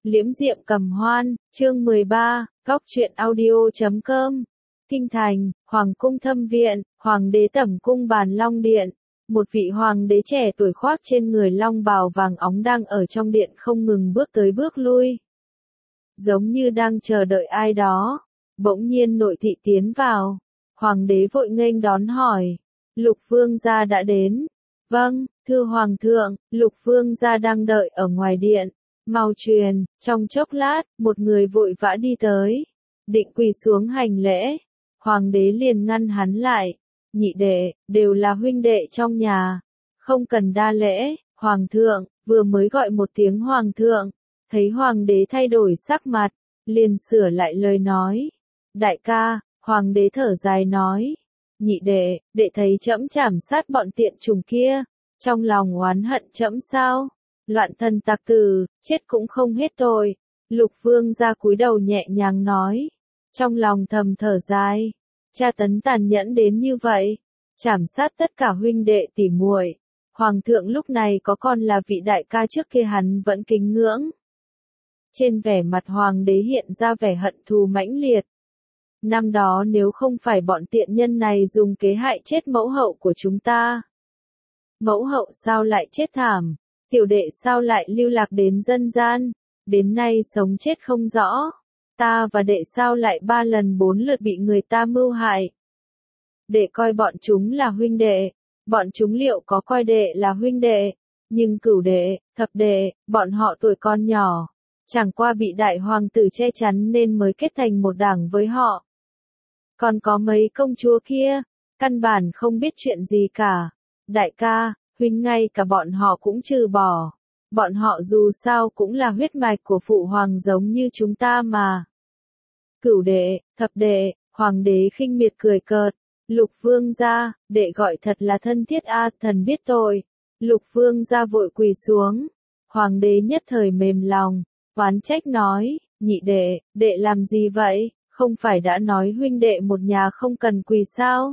Liễm diệm cầm hoan, chương 13, góc truyện audio.com. Kinh thành, Hoàng cung thâm viện, Hoàng đế tẩm cung bàn long điện. Một vị hoàng đế trẻ tuổi khoác trên người long bào vàng óng đang ở trong điện không ngừng bước tới bước lui. Giống như đang chờ đợi ai đó. Bỗng nhiên nội thị tiến vào. Hoàng đế vội nghênh đón hỏi. Lục vương gia đã đến. Vâng, thưa hoàng thượng, lục vương gia đang đợi ở ngoài điện. Mau truyền, trong chốc lát, một người vội vã đi tới. Định quỳ xuống hành lễ. Hoàng đế liền ngăn hắn lại. Nhị đệ, đều là huynh đệ trong nhà. Không cần đa lễ, hoàng thượng, vừa mới gọi một tiếng hoàng thượng. Thấy hoàng đế thay đổi sắc mặt, liền sửa lại lời nói. Đại ca, hoàng đế thở dài nói. Nhị đệ, đệ thấy trẫm trảm sát bọn tiện chủng kia. Trong lòng oán hận trẫm sao? Loạn thần tặc tử, chết cũng không hết tội. Lục vương ra cúi đầu nhẹ nhàng nói. Trong lòng thầm thở dài. Tra tấn tàn nhẫn đến như vậy. Trảm sát tất cả huynh đệ tỉ muội. Hoàng thượng lúc này có còn là vị đại ca trước kia hắn vẫn kính ngưỡng. Trên vẻ mặt hoàng đế hiện ra vẻ hận thù mãnh liệt. Năm đó nếu không phải bọn tiện nhân này dùng kế hại chết mẫu hậu của chúng ta. Mẫu hậu sao lại chết thảm? Tiểu đệ sao lại lưu lạc đến dân gian, đến nay sống chết không rõ, ta và đệ sao lại 3 lần 4 lượt bị người ta mưu hại. Đệ coi bọn chúng là huynh đệ, bọn chúng liệu có coi đệ là huynh đệ, nhưng cửu đệ, thập đệ, bọn họ tuổi còn nhỏ, chẳng qua bị đại hoàng tử che chắn nên mới kết thành một đảng với họ. Còn có mấy công chúa kia, căn bản không biết chuyện gì cả. Đại ca, huynh ngay cả bọn họ cũng trừ bỏ. Bọn họ dù sao cũng là huyết mạch của phụ hoàng giống như chúng ta mà. Cửu đệ, thập đệ, hoàng đế khinh miệt cười cợt. Lục vương gia, đệ gọi thật là thân thiết a, thần biết tội. Lục vương gia vội quỳ xuống. Hoàng đế nhất thời mềm lòng, oán trách nói, nhị đệ, đệ làm gì vậy? Không phải đã nói huynh đệ một nhà không cần quỳ sao?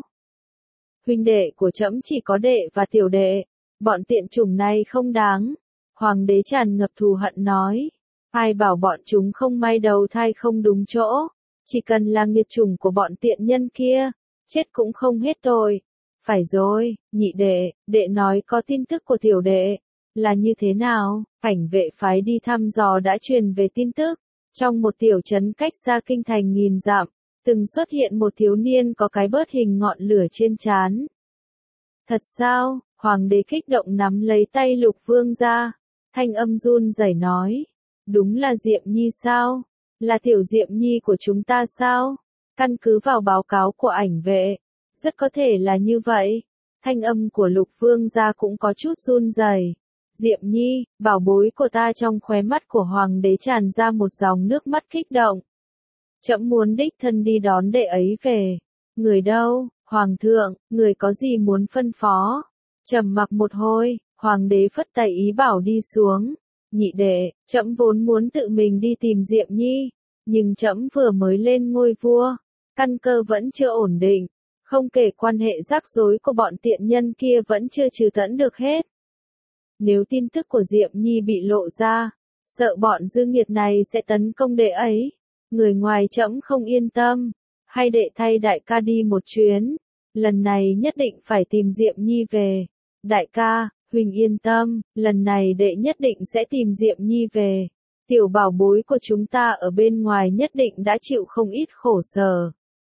Huynh đệ của trẫm chỉ có đệ và tiểu đệ. Bọn tiện chủng này không đáng. Hoàng đế tràn ngập thù hận nói. Ai bảo bọn chúng không may đầu thai không đúng chỗ. Chỉ cần là nghiệt chủng của bọn tiện nhân kia. Chết cũng không hết tội. Phải rồi, nhị đệ, đệ nói có tin tức của tiểu đệ. Là như thế nào? Cảnh vệ phái đi thăm dò đã truyền về tin tức. Trong một tiểu trấn cách xa kinh thành nghìn dặm. Từng xuất hiện một thiếu niên có cái bớt hình ngọn lửa trên trán. Thật sao? Hoàng đế kích động nắm lấy tay lục vương ra. Thanh âm run rẩy nói. Đúng là Diệm Nhi sao? Là tiểu Diệm Nhi của chúng ta sao? Căn cứ vào báo cáo của ảnh vệ. Rất có thể là như vậy. Thanh âm của lục vương ra cũng có chút run rẩy. Diệm Nhi, bảo bối của ta. Trong khóe mắt của hoàng đế tràn ra một dòng nước mắt kích động. Trẫm muốn đích thân đi đón đệ ấy về. Người đâu, hoàng thượng, người có gì muốn phân phó? Trầm mặc một hồi, hoàng đế phất tay ý bảo đi xuống. Nhị đệ, trẫm vốn muốn tự mình đi tìm Diệm Nhi, nhưng trẫm vừa mới lên ngôi vua, căn cơ vẫn chưa ổn định, không kể quan hệ rắc rối của bọn tiện nhân kia vẫn chưa trừ tận được hết. Nếu tin tức của Diệm Nhi bị lộ ra, sợ bọn dư nghiệt này sẽ tấn công đệ ấy. Người ngoài trẫm không yên tâm, hay đệ thay đại ca đi một chuyến, lần này nhất định phải tìm Diệm Nhi về. Đại ca, huynh yên tâm, lần này đệ nhất định sẽ tìm Diệm Nhi về. Tiểu bảo bối của chúng ta ở bên ngoài nhất định đã chịu không ít khổ sở.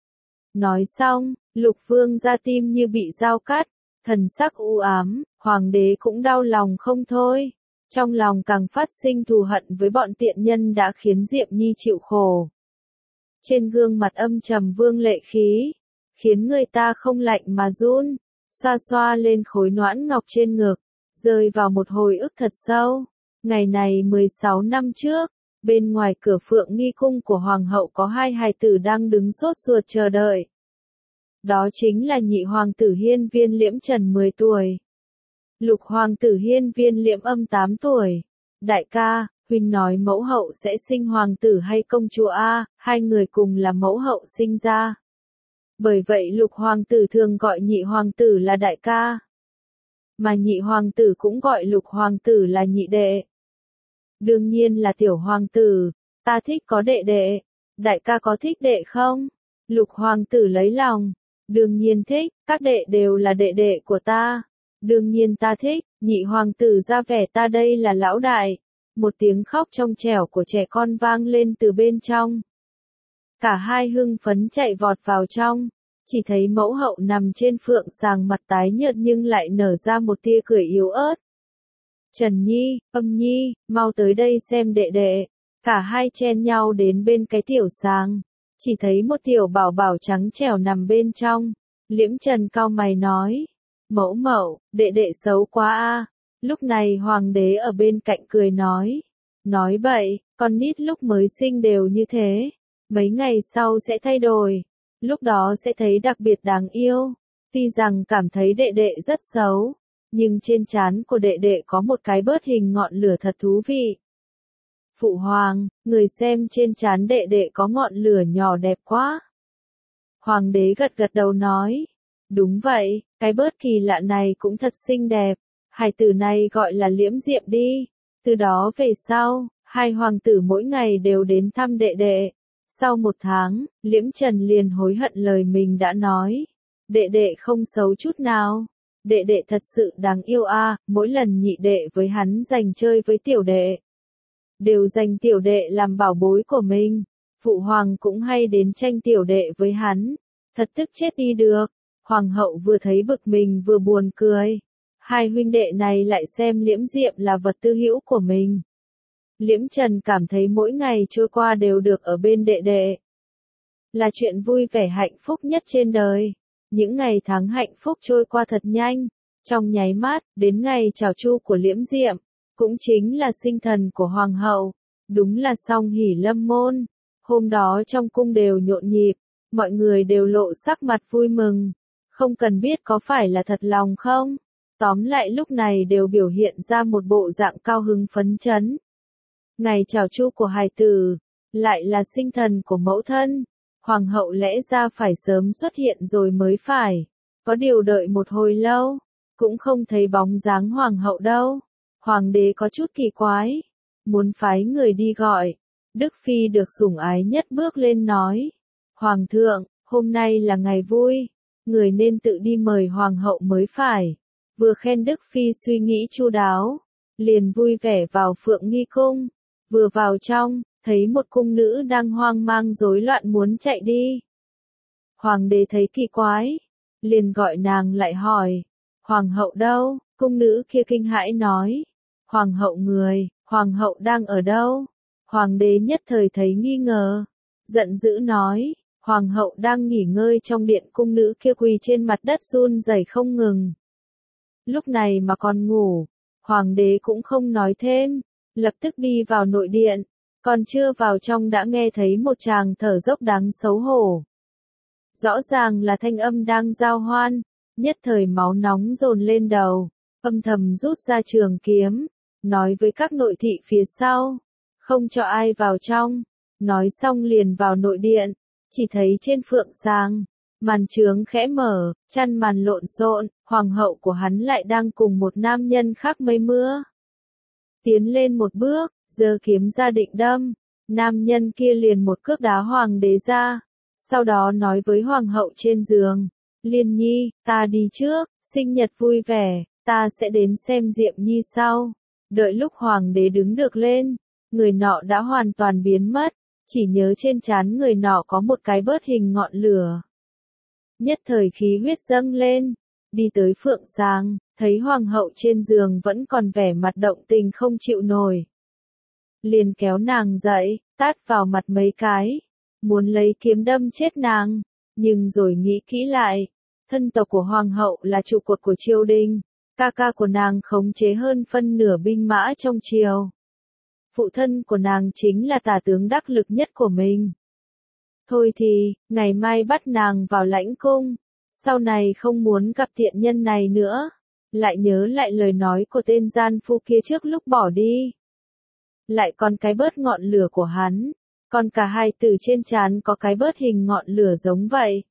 Nói xong, lục vương ra tim như bị dao cắt, thần sắc u ám, hoàng đế cũng đau lòng không thôi. Trong lòng càng phát sinh thù hận với bọn tiện nhân đã khiến Diệm Nhi chịu khổ. Trên gương mặt âm trầm vương lệ khí, khiến người ta không lạnh mà run, xoa xoa lên khối noãn ngọc trên ngực, rơi vào một hồi ức thật sâu. Ngày này 16 năm trước, bên ngoài cửa Phượng Nghi cung của hoàng hậu có hai hài tử đang đứng sốt ruột chờ đợi. Đó chính là nhị hoàng tử Hiên Viên Liễm Trần 10 tuổi. Lục hoàng tử Hiên Viên Liễm Âm 8 tuổi. Đại ca, huynh nói mẫu hậu sẽ sinh hoàng tử hay công chúa a? Hai người cùng là mẫu hậu sinh ra. Bởi vậy lục hoàng tử thường gọi nhị hoàng tử là đại ca. Mà nhị hoàng tử cũng gọi lục hoàng tử là nhị đệ. Đương nhiên là tiểu hoàng tử, ta thích có đệ đệ. Đại ca có thích đệ không? Lục hoàng tử lấy lòng. Đương nhiên thích, các đệ đều là đệ đệ của ta. Đương nhiên ta thích, nhị hoàng tử ra vẻ ta đây là lão đại. Một tiếng khóc trong trẻo của trẻ con vang lên từ bên trong. Cả hai hưng phấn chạy vọt vào trong, chỉ thấy mẫu hậu nằm trên phượng sàng mặt tái nhợt nhưng lại nở ra một tia cười yếu ớt. Trần Nhi, Âm Nhi, mau tới đây xem đệ đệ. Cả hai chen nhau đến bên cái tiểu sàng, chỉ thấy một tiểu bảo bảo trắng trẻo nằm bên trong. Liễm Trần cau mày nói, mẫu mẫu, đệ đệ xấu quá a. Lúc này hoàng đế ở bên cạnh cười nói bậy, con nít lúc mới sinh đều như thế, mấy ngày sau sẽ thay đổi, lúc đó sẽ thấy đặc biệt đáng yêu. Tuy rằng cảm thấy đệ đệ rất xấu, nhưng trên trán của đệ đệ có một cái bớt hình ngọn lửa thật thú vị. Phụ hoàng, người xem trên trán đệ đệ có ngọn lửa nhỏ đẹp quá. Hoàng đế gật gật đầu nói, đúng vậy, cái bớt kỳ lạ này cũng thật xinh đẹp, hài tử này gọi là Liễm Diệm đi. Từ đó về sau, hai hoàng tử mỗi ngày đều đến thăm đệ đệ. Sau 1 tháng, Liễm Trần liền hối hận lời mình đã nói. Đệ đệ không xấu chút nào. Đệ đệ thật sự đáng yêu a. Mỗi lần nhị đệ với hắn giành chơi với tiểu đệ, đều dành tiểu đệ làm bảo bối của mình. Phụ hoàng cũng hay đến tranh tiểu đệ với hắn. Thật tức chết đi được. Hoàng hậu vừa thấy bực mình vừa buồn cười. Hai huynh đệ này lại xem Liễm Diệm là vật tư hữu của mình. Liễm Trần cảm thấy mỗi ngày trôi qua đều được ở bên đệ đệ là chuyện vui vẻ hạnh phúc nhất trên đời. Những ngày tháng hạnh phúc trôi qua thật nhanh, trong nháy mắt, đến ngày chào chu của Liễm Diệm, cũng chính là sinh thần của hoàng hậu. Đúng là song hỷ lâm môn. Hôm đó trong cung đều nhộn nhịp, mọi người đều lộ sắc mặt vui mừng, không cần biết có phải là thật lòng không. Tóm lại lúc này đều biểu hiện ra một bộ dạng cao hứng phấn chấn. Ngày chào chu của hài tử, lại là sinh thần của mẫu thân. Hoàng hậu lẽ ra phải sớm xuất hiện rồi mới phải. Có điều đợi một hồi lâu, cũng không thấy bóng dáng hoàng hậu đâu. Hoàng đế có chút kỳ quái, muốn phái người đi gọi. Đức Phi được sủng ái nhất bước lên nói, Hoàng thượng, hôm nay là ngày vui, người nên tự đi mời hoàng hậu mới phải. Vừa khen Đức Phi suy nghĩ chu đáo, liền vui vẻ vào Phượng Nghi cung. Vừa vào trong, thấy một cung nữ đang hoang mang rối loạn muốn chạy đi. Hoàng đế thấy kỳ quái, liền gọi nàng lại hỏi, hoàng hậu đâu? Cung nữ kia kinh hãi nói, hoàng hậu người, hoàng hậu đang ở đâu? Hoàng đế nhất thời thấy nghi ngờ, giận dữ nói, hoàng hậu đang nghỉ ngơi trong điện. Cung nữ kia quỳ trên mặt đất run rẩy không ngừng. Lúc này mà còn ngủ, hoàng đế cũng không nói thêm, lập tức đi vào nội điện, còn chưa vào trong đã nghe thấy một tràng thở dốc đáng xấu hổ. Rõ ràng là thanh âm đang giao hoan, nhất thời máu nóng dồn lên đầu, âm thầm rút ra trường kiếm, nói với các nội thị phía sau, không cho ai vào trong. Nói xong liền vào nội điện, chỉ thấy trên phượng sàng, màn trướng khẽ mở, chăn màn lộn xộn, hoàng hậu của hắn lại đang cùng một nam nhân khác mây mưa. Tiến lên một bước, giơ kiếm ra định đâm, nam nhân kia liền một cước đá hoàng đế ra, sau đó nói với hoàng hậu trên giường, Liên Nhi, ta đi trước, sinh nhật vui vẻ, ta sẽ đến xem Diệm Nhi sau. Đợi lúc hoàng đế đứng được lên, người nọ đã hoàn toàn biến mất, chỉ nhớ trên trán người nọ có một cái bớt hình ngọn lửa. Nhất thời khí huyết dâng lên, đi tới phượng sàng, thấy hoàng hậu trên giường vẫn còn vẻ mặt động tình không chịu nổi. Liền kéo nàng dậy, tát vào mặt mấy cái, muốn lấy kiếm đâm chết nàng, nhưng rồi nghĩ kỹ lại, thân tộc của hoàng hậu là trụ cột của triều đình, ca ca của nàng khống chế hơn phân nửa binh mã trong triều. Phụ thân của nàng chính là tả tướng đắc lực nhất của mình. Thôi thì, ngày mai bắt nàng vào lãnh cung, sau này không muốn gặp tiện nhân này nữa. Lại nhớ lại lời nói của tên gian phu kia trước lúc bỏ đi. Lại còn cái bớt ngọn lửa của hắn, còn cả hai từ trên trán có cái bớt hình ngọn lửa giống vậy.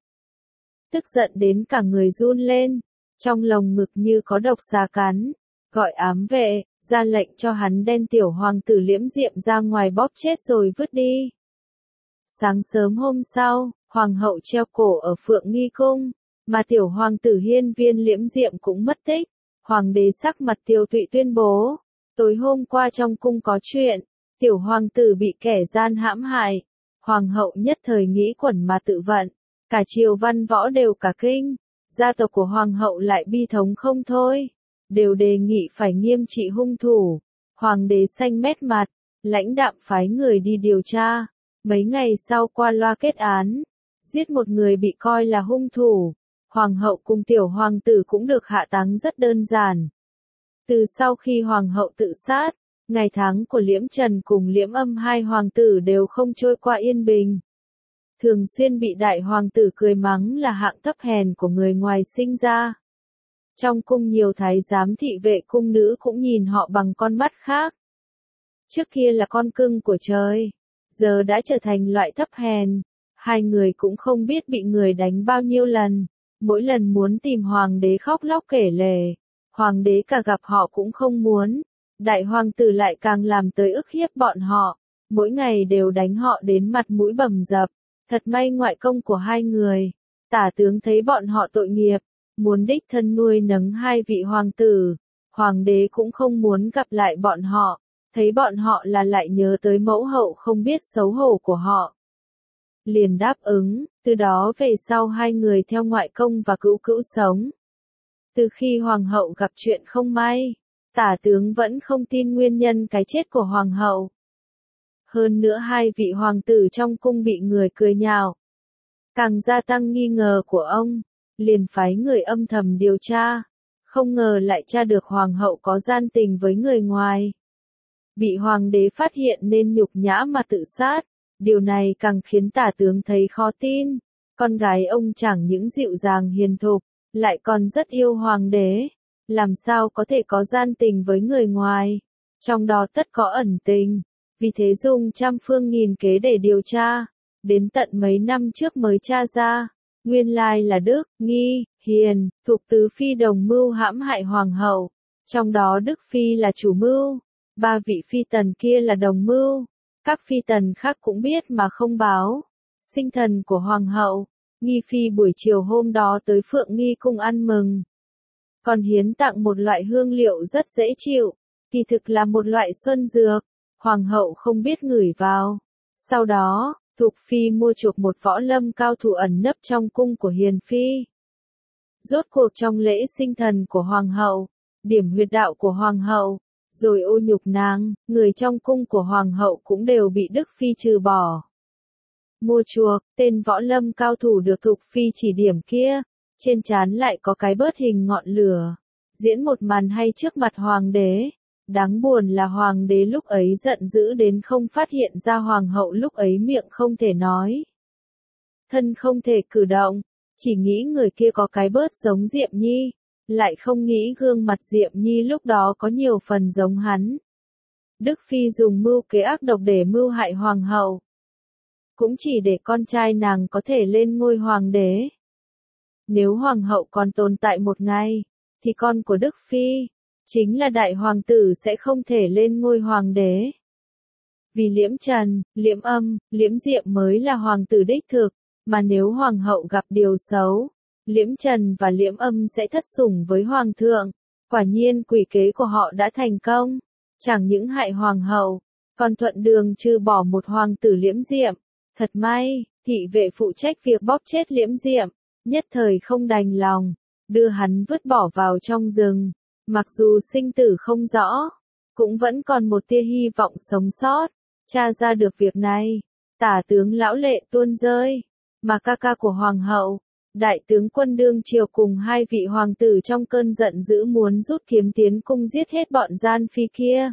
Tức giận đến cả người run lên, trong lồng ngực như có độc xà cắn, gọi ám vệ, ra lệnh cho hắn đem tiểu hoàng tử Liễm Diệm ra ngoài bóp chết rồi vứt đi. Sáng sớm hôm sau, hoàng hậu treo cổ ở Phượng Nghi Cung, mà tiểu hoàng tử hiên viên Liễm Diệm cũng mất tích. Hoàng đế sắc mặt tiều tụy tuyên bố, tối hôm qua trong cung có chuyện, tiểu hoàng tử bị kẻ gian hãm hại. Hoàng hậu nhất thời nghĩ quẩn mà tự vận, cả triều văn võ đều cả kinh, gia tộc của hoàng hậu lại bi thống không thôi, đều đề nghị phải nghiêm trị hung thủ. Hoàng đế xanh mét mặt, lãnh đạm phái người đi điều tra, mấy ngày sau qua loa kết án, giết một người bị coi là hung thủ. Hoàng hậu cùng tiểu hoàng tử cũng được hạ táng rất đơn giản. Từ sau khi hoàng hậu tự sát, ngày tháng của Liễm Trần cùng Liễm Âm hai hoàng tử đều không trôi qua yên bình. Thường xuyên bị đại hoàng tử cười mắng là hạng thấp hèn của người ngoài sinh ra. Trong cung nhiều thái giám thị vệ cung nữ cũng nhìn họ bằng con mắt khác. Trước kia là con cưng của trời, giờ đã trở thành loại thấp hèn. Hai người cũng không biết bị người đánh bao nhiêu lần. Mỗi lần muốn tìm hoàng đế khóc lóc kể lể, hoàng đế cả gặp họ cũng không muốn, đại hoàng tử lại càng làm tới ức hiếp bọn họ, mỗi ngày đều đánh họ đến mặt mũi bầm dập. Thật may ngoại công của hai người, tả tướng thấy bọn họ tội nghiệp, muốn đích thân nuôi nấng hai vị hoàng tử, hoàng đế cũng không muốn gặp lại bọn họ, thấy bọn họ là lại nhớ tới mẫu hậu không biết xấu hổ của họ. Liền đáp ứng, từ đó về sau hai người theo ngoại công và cữu cữu sống. Từ khi hoàng hậu gặp chuyện không may, tả tướng vẫn không tin nguyên nhân cái chết của hoàng hậu. Hơn nữa hai vị hoàng tử trong cung bị người cười nhạo, càng gia tăng nghi ngờ của ông, liền phái người âm thầm điều tra, không ngờ lại tra được hoàng hậu có gian tình với người ngoài. Bị hoàng đế phát hiện nên nhục nhã mà tự sát. Điều này càng khiến tả tướng thấy khó tin, con gái ông chẳng những dịu dàng hiền thục, lại còn rất yêu hoàng đế, làm sao có thể có gian tình với người ngoài, trong đó tất có ẩn tình, vì thế dùng trăm phương nghìn kế để điều tra, đến tận mấy năm trước mới tra ra, nguyên lai là Đức, Nghi, Hiền, Thục tứ phi đồng mưu hãm hại hoàng hậu, trong đó Đức phi là chủ mưu, ba vị phi tần kia là đồng mưu. Các phi tần khác cũng biết mà không báo. Sinh thần của hoàng hậu, Nghi phi buổi chiều hôm đó tới Phượng Nghi cung ăn mừng. Còn hiến tặng một loại hương liệu rất dễ chịu, kỳ thực là một loại xuân dược, hoàng hậu không biết ngửi vào. Sau đó, Thục phi mua chuộc một võ lâm cao thủ ẩn nấp trong cung của Hiền phi. Rốt cuộc trong lễ sinh thần của hoàng hậu, điểm huyệt đạo của hoàng hậu, rồi ô nhục nàng, người trong cung của hoàng hậu cũng đều bị Đức phi trừ bỏ. Mua chuộc, tên võ lâm cao thủ được Thục phi chỉ điểm kia, trên trán lại có cái bớt hình ngọn lửa, diễn một màn hay trước mặt hoàng đế. Đáng buồn là hoàng đế lúc ấy giận dữ đến không phát hiện ra hoàng hậu lúc ấy miệng không thể nói, thân không thể cử động, chỉ nghĩ người kia có cái bớt giống Diệm Nhi. Lại không nghĩ gương mặt Diệm Nhi lúc đó có nhiều phần giống hắn. Đức phi dùng mưu kế ác độc để mưu hại hoàng hậu, cũng chỉ để con trai nàng có thể lên ngôi hoàng đế. Nếu hoàng hậu còn tồn tại một ngày, thì con của Đức phi, chính là đại hoàng tử sẽ không thể lên ngôi hoàng đế. Vì Liễm Trần, Liễm Âm, Liễm Diệm mới là hoàng tử đích thực, mà nếu hoàng hậu gặp điều xấu, Liễm Trần và Liễm Âm sẽ thất sủng với hoàng thượng. Quả nhiên quỷ kế của họ đã thành công, chẳng những hại hoàng hậu, còn thuận đường trừ bỏ một hoàng tử Liễm Diệm. Thật may, thị vệ phụ trách việc bóp chết Liễm Diệm, nhất thời không đành lòng, đưa hắn vứt bỏ vào trong rừng. Mặc dù sinh tử không rõ, cũng vẫn còn một tia hy vọng sống sót. Tra ra được việc này, tả tướng lão lệ tuôn rơi, mà ca ca của hoàng hậu, đại tướng quân đương triều cùng hai vị hoàng tử trong cơn giận dữ muốn rút kiếm tiến cung giết hết bọn gian phi kia.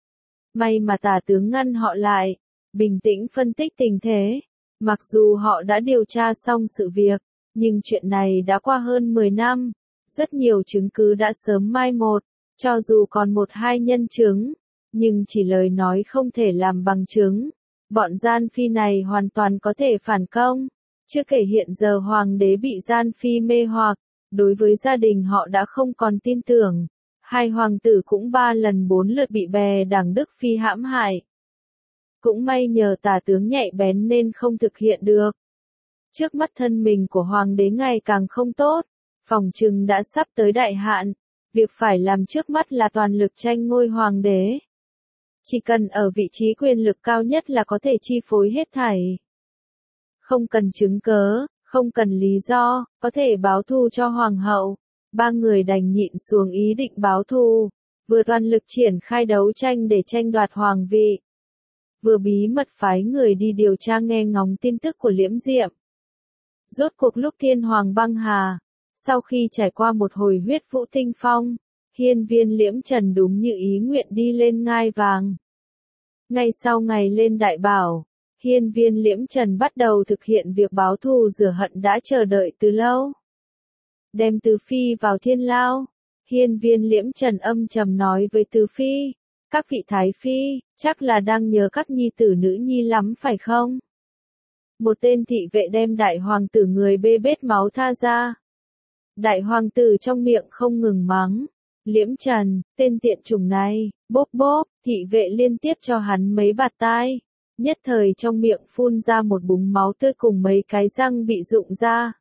May mà tả tướng ngăn họ lại, bình tĩnh phân tích tình thế. Mặc dù họ đã điều tra xong sự việc, nhưng chuyện này đã qua hơn 10 năm, rất nhiều chứng cứ đã sớm mai một, cho dù còn một hai nhân chứng, nhưng chỉ lời nói không thể làm bằng chứng. Bọn gian phi này hoàn toàn có thể phản công. Chưa kể hiện giờ hoàng đế bị gian phi mê hoặc, đối với gia đình họ đã không còn tin tưởng. Hai hoàng tử cũng 3 lần 4 lượt bị bè đảng Đức Phi hãm hại. Cũng may nhờ tả tướng nhạy bén nên không thực hiện được. Trước mắt thân mình của hoàng đế ngày càng không tốt, phỏng chừng đã sắp tới đại hạn, việc phải làm trước mắt là toàn lực tranh ngôi hoàng đế. Chỉ cần ở vị trí quyền lực cao nhất là có thể chi phối hết thảy. Không cần chứng cớ, không cần lý do, có thể báo thù cho hoàng hậu. Ba người đành nhịn xuống ý định báo thù, vừa toàn lực triển khai đấu tranh để tranh đoạt hoàng vị, vừa bí mật phái người đi điều tra nghe ngóng tin tức của Liễm Diệm. Rốt cuộc lúc thiên hoàng băng hà, sau khi trải qua một hồi huyết vũ tinh phong, hiên viên Liễm Trần đúng như ý nguyện đi lên ngai vàng. Ngay sau ngày lên đại bảo, hiên viên Liễm Trần bắt đầu thực hiện việc báo thù rửa hận đã chờ đợi từ lâu. Đem Tứ Phi vào thiên lao, hiên viên Liễm Trần âm trầm nói với Tứ Phi, các vị thái phi, chắc là đang nhớ các nhi tử nữ nhi lắm phải không? Một tên thị vệ đem đại hoàng tử người bê bết máu tha ra. Đại hoàng tử trong miệng không ngừng mắng, Liễm Trần, tên tiện chủng này, bốp bốp, thị vệ liên tiếp cho hắn mấy bạt tai, nhất thời trong miệng phun ra một búng máu tươi cùng mấy cái răng bị rụng ra.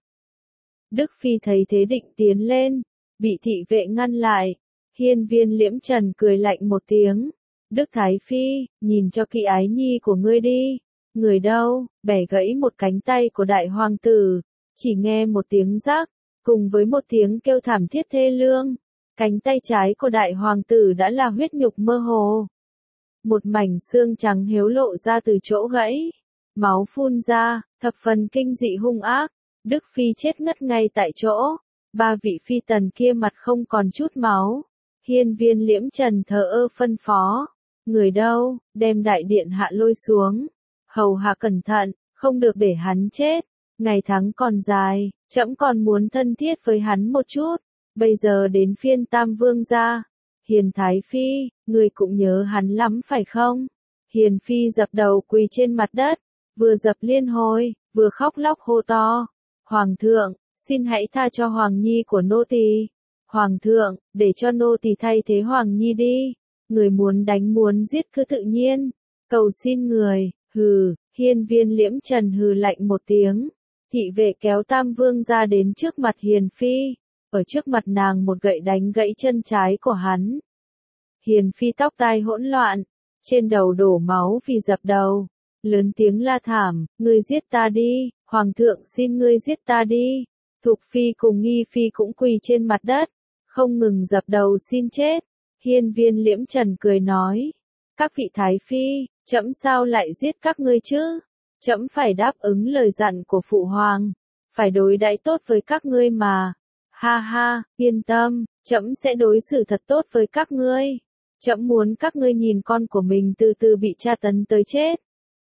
Đức Phi thấy thế định tiến lên, bị thị vệ ngăn lại. Hiên viên Liễm Trần cười lạnh một tiếng. Đức Thái Phi, nhìn cho kỹ ái nhi của ngươi đi. Người đâu, bẻ gãy một cánh tay của đại hoàng tử. Chỉ nghe một tiếng rắc, cùng với một tiếng kêu thảm thiết thê lương. Cánh tay trái của đại hoàng tử đã là huyết nhục mơ hồ. Một mảnh xương trắng hiếu lộ ra từ chỗ gãy. Máu phun ra, thập phần kinh dị hung ác. Đức Phi chết ngất ngay tại chỗ. Ba vị phi tần kia mặt không còn chút máu. Hiên viên Liễm Trần thờ ơ phân phó. Người đâu, đem đại điện hạ lôi xuống. Hầu hạ cẩn thận, không được để hắn chết. Ngày tháng còn dài, trẫm còn muốn thân thiết với hắn một chút. Bây giờ đến phiên Tam Vương gia. Hiền Thái Phi, người cũng nhớ hắn lắm phải không? Hiền Phi dập đầu quỳ trên mặt đất. Vừa dập liên hồi, vừa khóc lóc hô to. Hoàng thượng, xin hãy tha cho Hoàng Nhi của nô tỳ. Hoàng thượng, để cho nô tỳ thay thế Hoàng Nhi đi. Người muốn đánh muốn giết cứ tự nhiên. Cầu xin người, hừ, hiên viên Liễm Trần hừ lạnh một tiếng. Thị vệ kéo Tam Vương ra đến trước mặt Hiền Phi. Ở trước mặt nàng một gậy đánh gãy chân trái của hắn. Hiền Phi tóc tai hỗn loạn. Trên đầu đổ máu vì dập đầu. Lớn tiếng la thảm, ngươi giết ta đi, Hoàng thượng xin ngươi giết ta đi. Thục Phi cùng Nghi Phi cũng quỳ trên mặt đất, không ngừng dập đầu xin chết. Hiên viên Liễm Trần cười nói, các vị thái phi, trẫm sao lại giết các ngươi chứ? Trẫm phải đáp ứng lời dặn của phụ hoàng, phải đối đãi tốt với các ngươi mà. Ha ha, yên tâm, trẫm sẽ đối xử thật tốt với các ngươi. Trẫm muốn các ngươi nhìn con của mình từ từ bị tra tấn tới chết.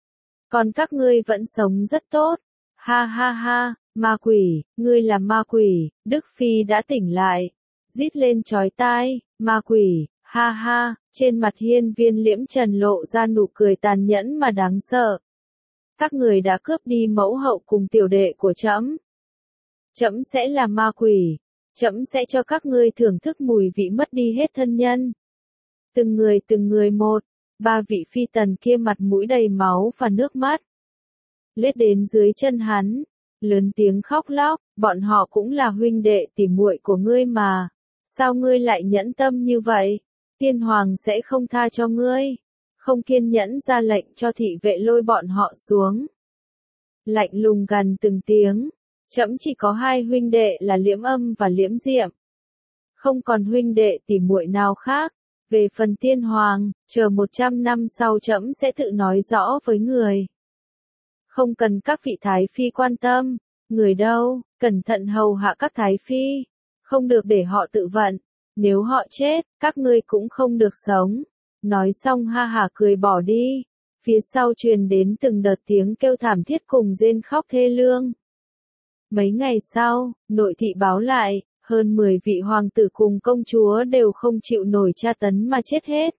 Còn các ngươi vẫn sống rất tốt. Ha ha ha, ma quỷ, ngươi là ma quỷ. Đức Phi đã tỉnh lại, rít lên chói tai, ma quỷ, ha ha. Trên mặt hiên viên Liễm Trần lộ ra nụ cười tàn nhẫn mà đáng sợ. Các người đã cướp đi mẫu hậu cùng tiểu đệ của trẫm. Trẫm sẽ là ma quỷ, trẫm sẽ cho các ngươi thưởng thức mùi vị mất đi hết thân nhân. Từng người một. Ba vị phi tần kia mặt mũi đầy máu và nước mắt. Lết đến dưới chân hắn, lớn tiếng khóc lóc, bọn họ cũng là huynh đệ tỉ muội của ngươi mà. Sao ngươi lại nhẫn tâm như vậy? Tiên hoàng sẽ không tha cho ngươi. Không kiên nhẫn ra lệnh cho thị vệ lôi bọn họ xuống. Lạnh lùng gằn từng tiếng, trẫm chỉ có hai huynh đệ là Liễm Âm và Liễm Diệm. Không còn huynh đệ tỉ muội nào khác. Về phần tiên hoàng, chờ 100 năm sau trẫm sẽ tự nói rõ với người. Không cần các vị thái phi quan tâm, người đâu, cẩn thận hầu hạ các thái phi, không được để họ tự vận, nếu họ chết, các ngươi cũng không được sống. Nói xong ha hả cười bỏ đi, phía sau truyền đến từng đợt tiếng kêu thảm thiết cùng rên khóc thê lương. Mấy ngày sau, nội thị báo lại, hơn 10 vị hoàng tử cùng công chúa đều không chịu nổi tra tấn mà chết hết.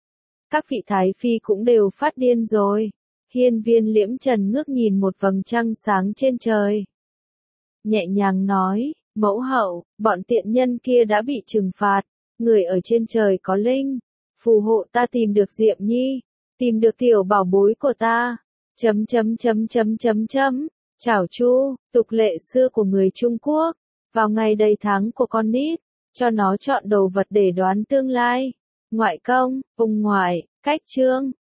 Các vị thái phi cũng đều phát điên rồi. Hiên viên Liễm Trần ngước nhìn một vầng trăng sáng trên trời. Nhẹ nhàng nói, mẫu hậu, bọn tiện nhân kia đã bị trừng phạt. người ở trên trời có linh, phù hộ ta tìm được Diệm Nhi, tìm được tiểu bảo bối của ta. Chảo chu, tục lệ xưa của người Trung Quốc, vào ngày đầy tháng của con nít, cho nó chọn đồ vật để đoán tương lai. Ngoại công, ung ngoại, cách chương.